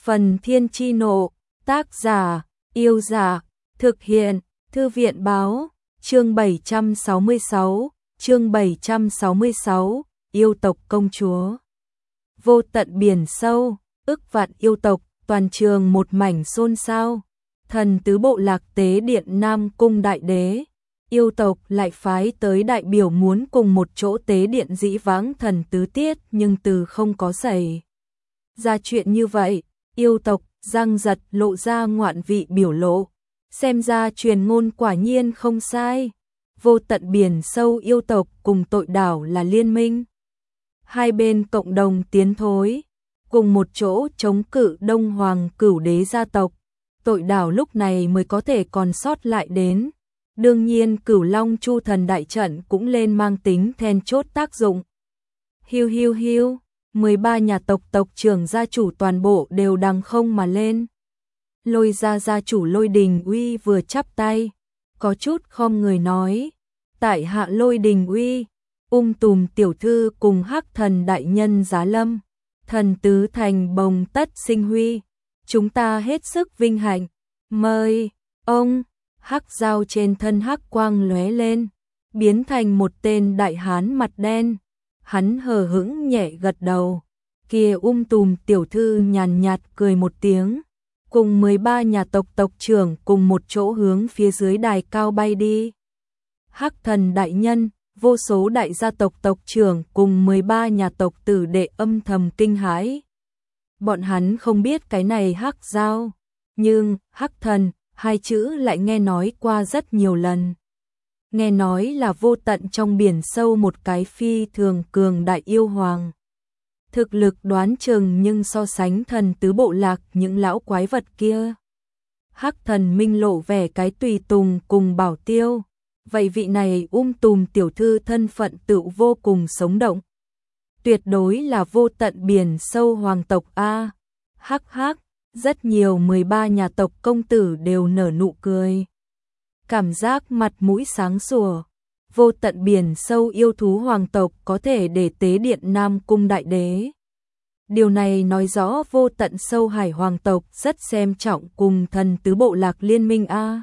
Phần Thiên Chi Nộ, tác giả, Yêu Dạ, thực hiện, Thư viện Báo, chương 766, yêu tộc công chúa. Vô tận biển sâu, ức vạn yêu tộc, toàn trường một mảnh xôn xao. Thần tứ bộ lạc tế điện Nam Cung Đại Đế, yêu tộc lại phái tới đại biểu muốn cùng một chỗ tế điện dĩ vãng thần tứ tiết, nhưng từ không có xảy ra chuyện như vậy. Yêu tộc răng giật lộ ra ngoạn vị biểu lộ, xem ra truyền ngôn quả nhiên không sai. Vô tận biển sâu yêu tộc cùng tội đảo là liên minh, hai bên cộng đồng tiến thối, cùng một chỗ chống cự Đông Hoàng Cửu Đế gia tộc. Tội đảo lúc này mới có thể còn sót lại đến. Đương nhiên Cửu Long Chu Thần đại trận cũng lên mang tính then chốt tác dụng. Hiu hiu hiu, 13 nhà tộc tộc trưởng gia chủ toàn bộ đều đằng không mà lên. Lôi ra gia chủ Lôi Đình Uy vừa chắp tay, có chút khom người nói: tại hạ Lôi Đình Uy, Tùm tiểu thư cùng Hắc Thần đại nhân giá lâm, thần tứ thành bồng tất sinh huy, chúng ta hết sức vinh hạnh, mời ông. Hắc dao trên thân hắc quang lóe lên, biến thành một tên đại hán mặt đen. Hắn hờ hững nhẹ gật đầu. Kia Tùm tiểu thư nhàn nhạt cười một tiếng, cùng 13 nhà tộc tộc trưởng cùng một chỗ hướng phía dưới đài cao bay đi. Hắc Thần đại nhân, vô số đại gia tộc tộc trưởng cùng 13 nhà tộc tử đệ âm thầm kinh hãi. Bọn hắn không biết cái này hắc dao, nhưng Hắc Thần, hai chữ lại nghe nói qua rất nhiều lần. Nghe nói là vô tận trong biển sâu một cái phi thường cường đại yêu hoàng. Thực lực đoán chừng nhưng so sánh thần tứ bộ lạc những lão quái vật kia. Hắc Thần minh lộ vẻ cái tùy tùng cùng bảo tiêu. Vậy vị này Tùm tiểu thư thân phận tự vô cùng sống động. Tuyệt đối là vô tận biển sâu hoàng tộc A. Hắc hắc, rất nhiều 13 nhà tộc công tử đều nở nụ cười. Cảm giác mặt mũi sáng sủa. Vô tận biển sâu yêu thú hoàng tộc có thể để tế điện Nam Cung Đại Đế. Điều này nói rõ vô tận sâu hải hoàng tộc rất xem trọng cùng thần tứ bộ lạc liên minh A.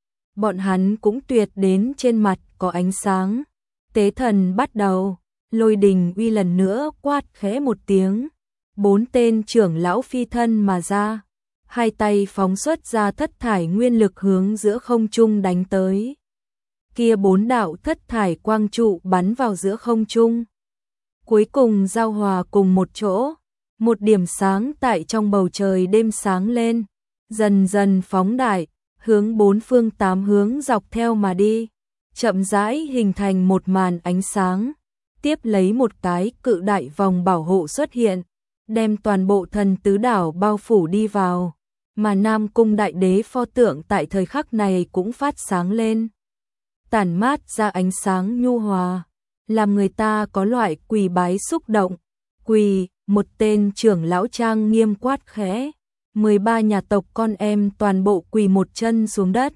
Bọn hắn cũng tuyệt đến trên mặt có ánh sáng. Tế thần bắt đầu, Lôi Đình Uy lần nữa quát khẽ một tiếng. 4 tên trưởng lão phi thân mà ra, hai tay phóng xuất ra thất thải nguyên lực hướng giữa không trung đánh tới. Kia 4 đạo thất thải quang trụ bắn vào giữa không trung, cuối cùng giao hòa cùng một chỗ, một điểm sáng tại trong bầu trời đêm sáng lên, dần dần phóng đại, hướng 4 phương 8 hướng dọc theo mà đi, chậm rãi hình thành một màn ánh sáng, tiếp lấy một cái cự đại vòng bảo hộ xuất hiện, đem toàn bộ thần tứ đảo bao phủ đi vào, mà Nam Cung Đại Đế pho tượng tại thời khắc này cũng phát sáng lên, tản mát ra ánh sáng nhu hòa, làm người ta có loại quỳ bái xúc động. Quỳ, một tên trưởng lão trang nghiêm quát khẽ, 13 nhà tộc con em toàn bộ quỳ một chân xuống đất,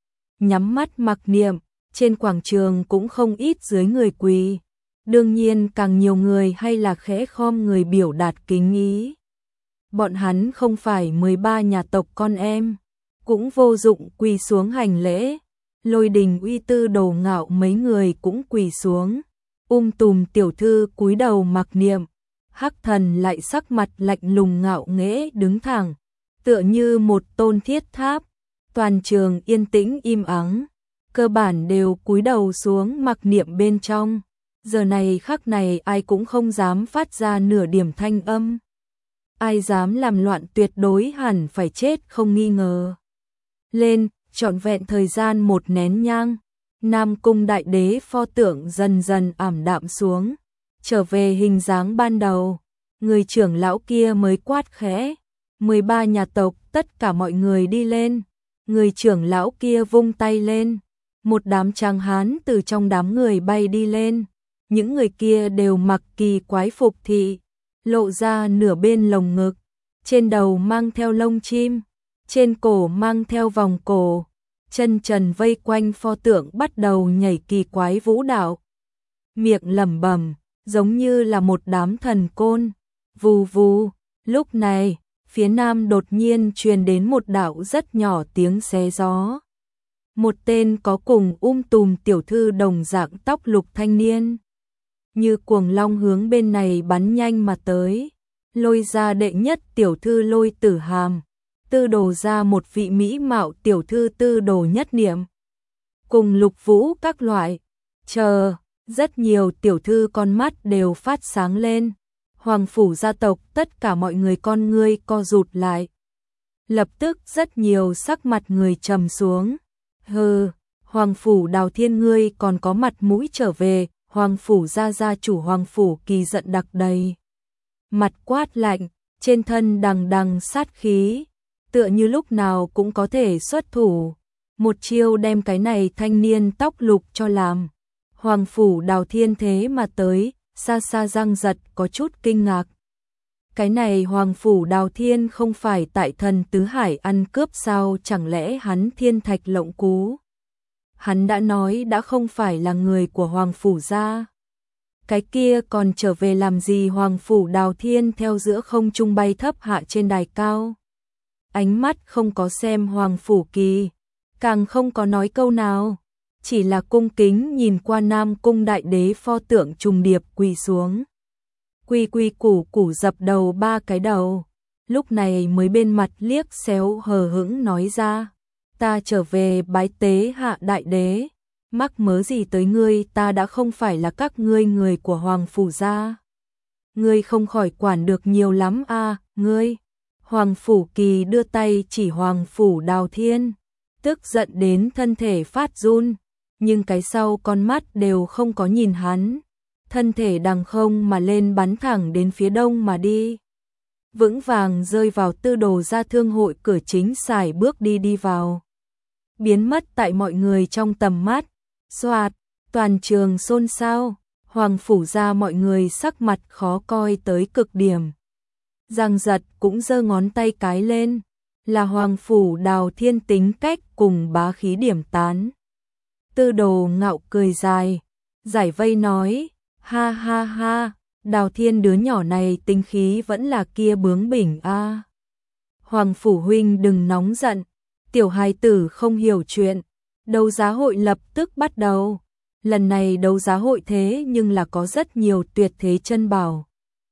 nhắm mắt mặc niệm. Trên quảng trường cũng không ít dưới người quỳ, đương nhiên càng nhiều người hay là khẽ khom người biểu đạt kính ý. Bọn hắn không phải 13 nhà tộc con em, cũng vô dụng quỳ xuống hành lễ. Lôi Đình Uy tư đồ ngạo mấy người cũng quỳ xuống. Tùm tiểu thư cúi đầu mặc niệm. Hắc Thần lại sắc mặt lạnh lùng ngạo nghễ đứng thẳng, tựa như một tôn thiết tháp. Toàn trường yên tĩnh im ắng, cơ bản đều cúi đầu xuống mặc niệm bên trong. Giờ này khắc này ai cũng không dám phát ra nửa điểm thanh âm. Ai dám làm loạn tuyệt đối hẳn phải chết không nghi ngờ. Lên, trọn vẹn thời gian một nén nhang, Nam Cung Đại Đế pho tượng dần dần ảm đạm xuống, trở về hình dáng ban đầu. Người trưởng lão kia mới quát khẽ, 13 nhà tộc tất cả mọi người đi lên. Người trưởng lão kia vung tay lên, một đám tráng hán từ trong đám người bay đi lên. Những người kia đều mặc kỳ quái phục thị, lộ ra nửa bên lồng ngực, trên đầu mang theo lông chim, trên cổ mang theo vòng cổ, chân trần vây quanh pho tượng bắt đầu nhảy kỳ quái vũ đạo. Miệng lẩm bẩm, giống như là một đám thần côn, vù vù. Lúc này, phía nam đột nhiên truyền đến một đạo rất nhỏ tiếng xé gió. Một tên có cùng Tùm tiểu thư đồng dạng tóc lục thanh niên, như cuồng long hướng bên này bắn nhanh mà tới, lôi ra đệ nhất tiểu thư Lôi Tử Hàm, Tư Đồ ra một vị mỹ mạo tiểu thư Tư Đồ Nhất Niệm, cùng Lục Vũ các loại, chờ, rất nhiều tiểu thư con mắt đều phát sáng lên. Hoàng phủ gia tộc tất cả mọi người con ngươi co rụt lại. Lập tức rất nhiều sắc mặt người trầm xuống. Hừ, Hoàng phủ Đào Thiên ngươi còn có mặt mũi trở về, Hoàng phủ gia chủ Hoàng phủ Kỳ giận đặc đầy. Mặt quát lạnh, trên thân đằng đằng sát khí, tựa như lúc nào cũng có thể xuất thủ. Một chiêu đem cái này thanh niên tóc lục cho làm. Hoàng phủ Đào Thiên thế mà tới, xa xa răng giật có chút kinh ngạc. Cái này Hoàng phủ Đào Thiên không phải tại Thần Tứ Hải ăn cướp sao, chẳng lẽ hắn thiên thạch lộng cú? Hắn đã nói đã không phải là người của Hoàng phủ gia. Cái kia còn trở về làm gì? Hoàng phủ Đào Thiên theo giữa không trung bay thấp hạ trên đài cao. Ánh mắt không có xem Hoàng phủ Kỳ, càng không có nói câu nào. Chỉ là cung kính nhìn qua Nam Cung Đại Đế pho tượng trùng điệp quỳ xuống. Quy quy củ củ dập đầu 3 cái đầu. Lúc này mới bên mặt liếc xéo hờ hững nói ra. Ta trở về bái tế hạ Đại Đế. Mắc mớ gì tới ngươi, ta đã không phải là các ngươi người của Hoàng phủ gia. Ngươi không khỏi quản được nhiều lắm a, ngươi. Hoàng phủ Kỳ đưa tay chỉ Hoàng phủ Đào Thiên, tức giận đến thân thể phát run. Nhưng cái sau con mắt đều không có nhìn hắn, thân thể đằng không mà lên bắn thẳng đến phía đông mà đi. Vững vàng rơi vào Tư Đồ gia thương hội cửa chính, sải bước đi vào. Biến mất tại mọi người trong tầm mắt. Xoạt, toàn trường xôn xao, Hoàng phủ gia mọi người sắc mặt khó coi tới cực điểm. Giang giật cũng giơ ngón tay cái lên, là Hoàng phủ Đào Thiên tính cách cùng bá khí điểm tán. Tư Đồ Ngạo cười dài, giải vây nói, ha ha ha, Đào Thiên đứa nhỏ này tính khí vẫn là kia bướng bỉnh a. Hoàng phủ huynh đừng nóng giận, tiểu hài tử không hiểu chuyện. Đấu giá hội lập tức bắt đầu. Lần này đấu giá hội thế nhưng là có rất nhiều tuyệt thế chân bảo.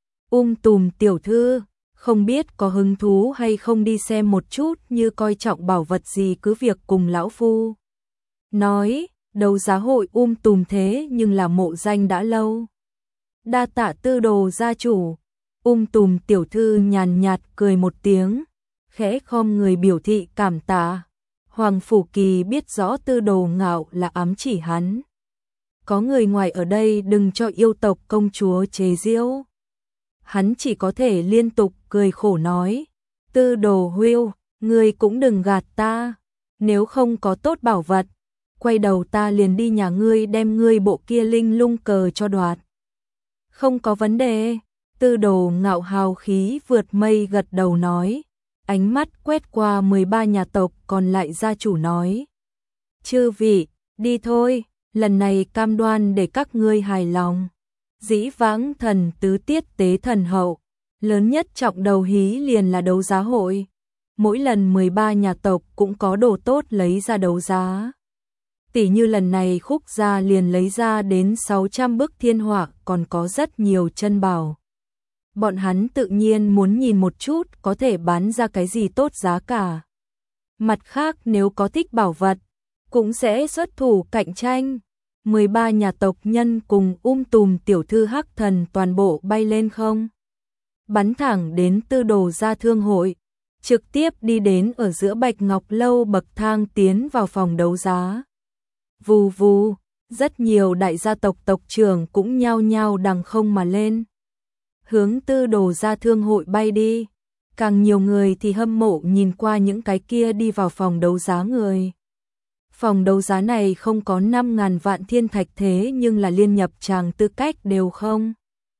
Tùm tiểu thư, không biết có hứng thú hay không đi xem một chút, như coi trọng bảo vật gì cứ việc cùng lão phu nói. Đấu giá hội tùm thế nhưng là mộ danh đã lâu. Đa tạ Tư Đồ gia chủ. Tùm tiểu thư nhàn nhạt cười một tiếng, khẽ khom người biểu thị cảm tạ. Hoàng phủ Kỳ biết rõ Tư Đồ Ngạo là ám chỉ hắn. Có người ngoài ở đây đừng cho yêu tộc công chúa chế giễu. Hắn chỉ có thể liên tục cười khổ nói, Tư Đồ huynh, ngươi cũng đừng gạt ta. Nếu không có tốt bảo vật, quay đầu ta liền đi nhà ngươi đem ngươi bộ kia linh lung cờ cho đoạt. Không có vấn đề. Tư Đồ Ngạo hào khí vượt mây gật đầu nói, ánh mắt quét qua 13 nhà tộc còn lại, gia chủ nói, chư vị, đi thôi, lần này cam đoan để các ngươi hài lòng. Dĩ vãng Thần Tứ Tiết tế thần hậu, lớn nhất trọng đầu hí liền là đấu giá hội. Mỗi lần 13 nhà tộc cũng có đồ tốt lấy ra đấu giá. Tỷ như lần này Khúc gia liền lấy ra đến 600 bức thiên họa, còn có rất nhiều chân bảo. Bọn hắn tự nhiên muốn nhìn một chút có thể bán ra cái gì tốt giá cả. Mặt khác nếu có thích bảo vật, cũng sẽ xuất thủ cạnh tranh. 13 nhà tộc nhân cùng tùm tiểu thư Hắc Thần toàn bộ bay lên không. Bắn thẳng đến Tư Đồ gia thương hội, trực tiếp đi đến ở giữa Bạch Ngọc lâu bậc thang tiến vào phòng đấu giá. Vù vù, rất nhiều đại gia tộc tộc trưởng cũng nhao nhao đằng không mà lên, hướng Tư Đồ gia thương hội bay đi. Càng nhiều người thì hâm mộ nhìn qua những cái kia đi vào phòng đấu giá người. Phòng đấu giá này không có 5.000 vạn thiên thạch, thế nhưng là liên nhập tràng tư cách đều không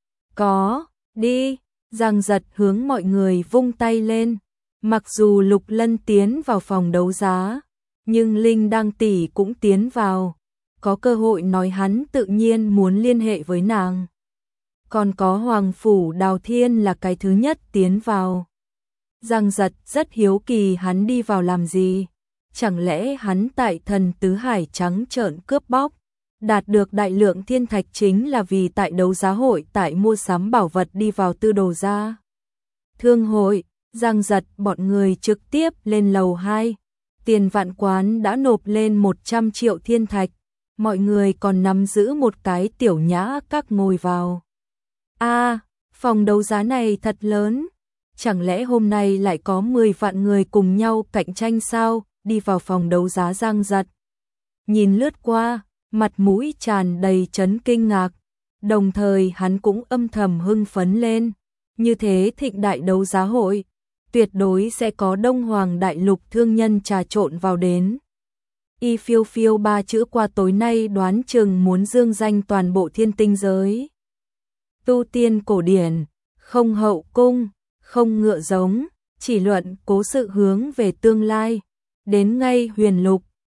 có. Đi, Giang giật hướng mọi người vung tay lên. Mặc dù Lục Lân tiến vào phòng đấu giá, nhưng Linh Đăng tỷ cũng tiến vào. Có cơ hội nói hắn tự nhiên muốn liên hệ với nàng. Còn có Hoàng phủ Đào Thiên là cái thứ nhất tiến vào. Giang Giật rất hiếu kỳ hắn đi vào làm gì. Chẳng lẽ hắn tại Thần Tứ Hải trắng trợn cướp bóc, đạt được đại lượng thiên thạch chính là vì tại đấu giá hội tại mua sắm bảo vật đi vào tư đồ gia thương hội. Giang Giật bọn người trực tiếp lên lầu 2. Tiền vạn quán đã nộp lên 100 triệu thiên thạch. Mọi người còn nắm giữ một cái tiểu nhã các ngồi vào. Phòng đấu giá này thật lớn. Chẳng lẽ hôm nay lại có 10 vạn người cùng nhau cạnh tranh sao? Đi vào phòng đấu giá Giang Giật. Nhìn lướt qua, mặt mũi tràn đầy chấn kinh ngạc. Đồng thời hắn cũng âm thầm hưng phấn lên. Như thế thịnh đại đấu giá hội, tuyệt đối sẽ có Đông Hoàng Đại Lục thương nhân trà trộn vào đến. Y phiêu phiêu 3 chữ qua tối nay đoán chừng muốn dương danh toàn bộ thiên tinh giới. Tu tiên cổ điển, không hậu cung, không ngựa giống, chỉ luận cố sự hướng về tương lai. Đến ngay huyền lục,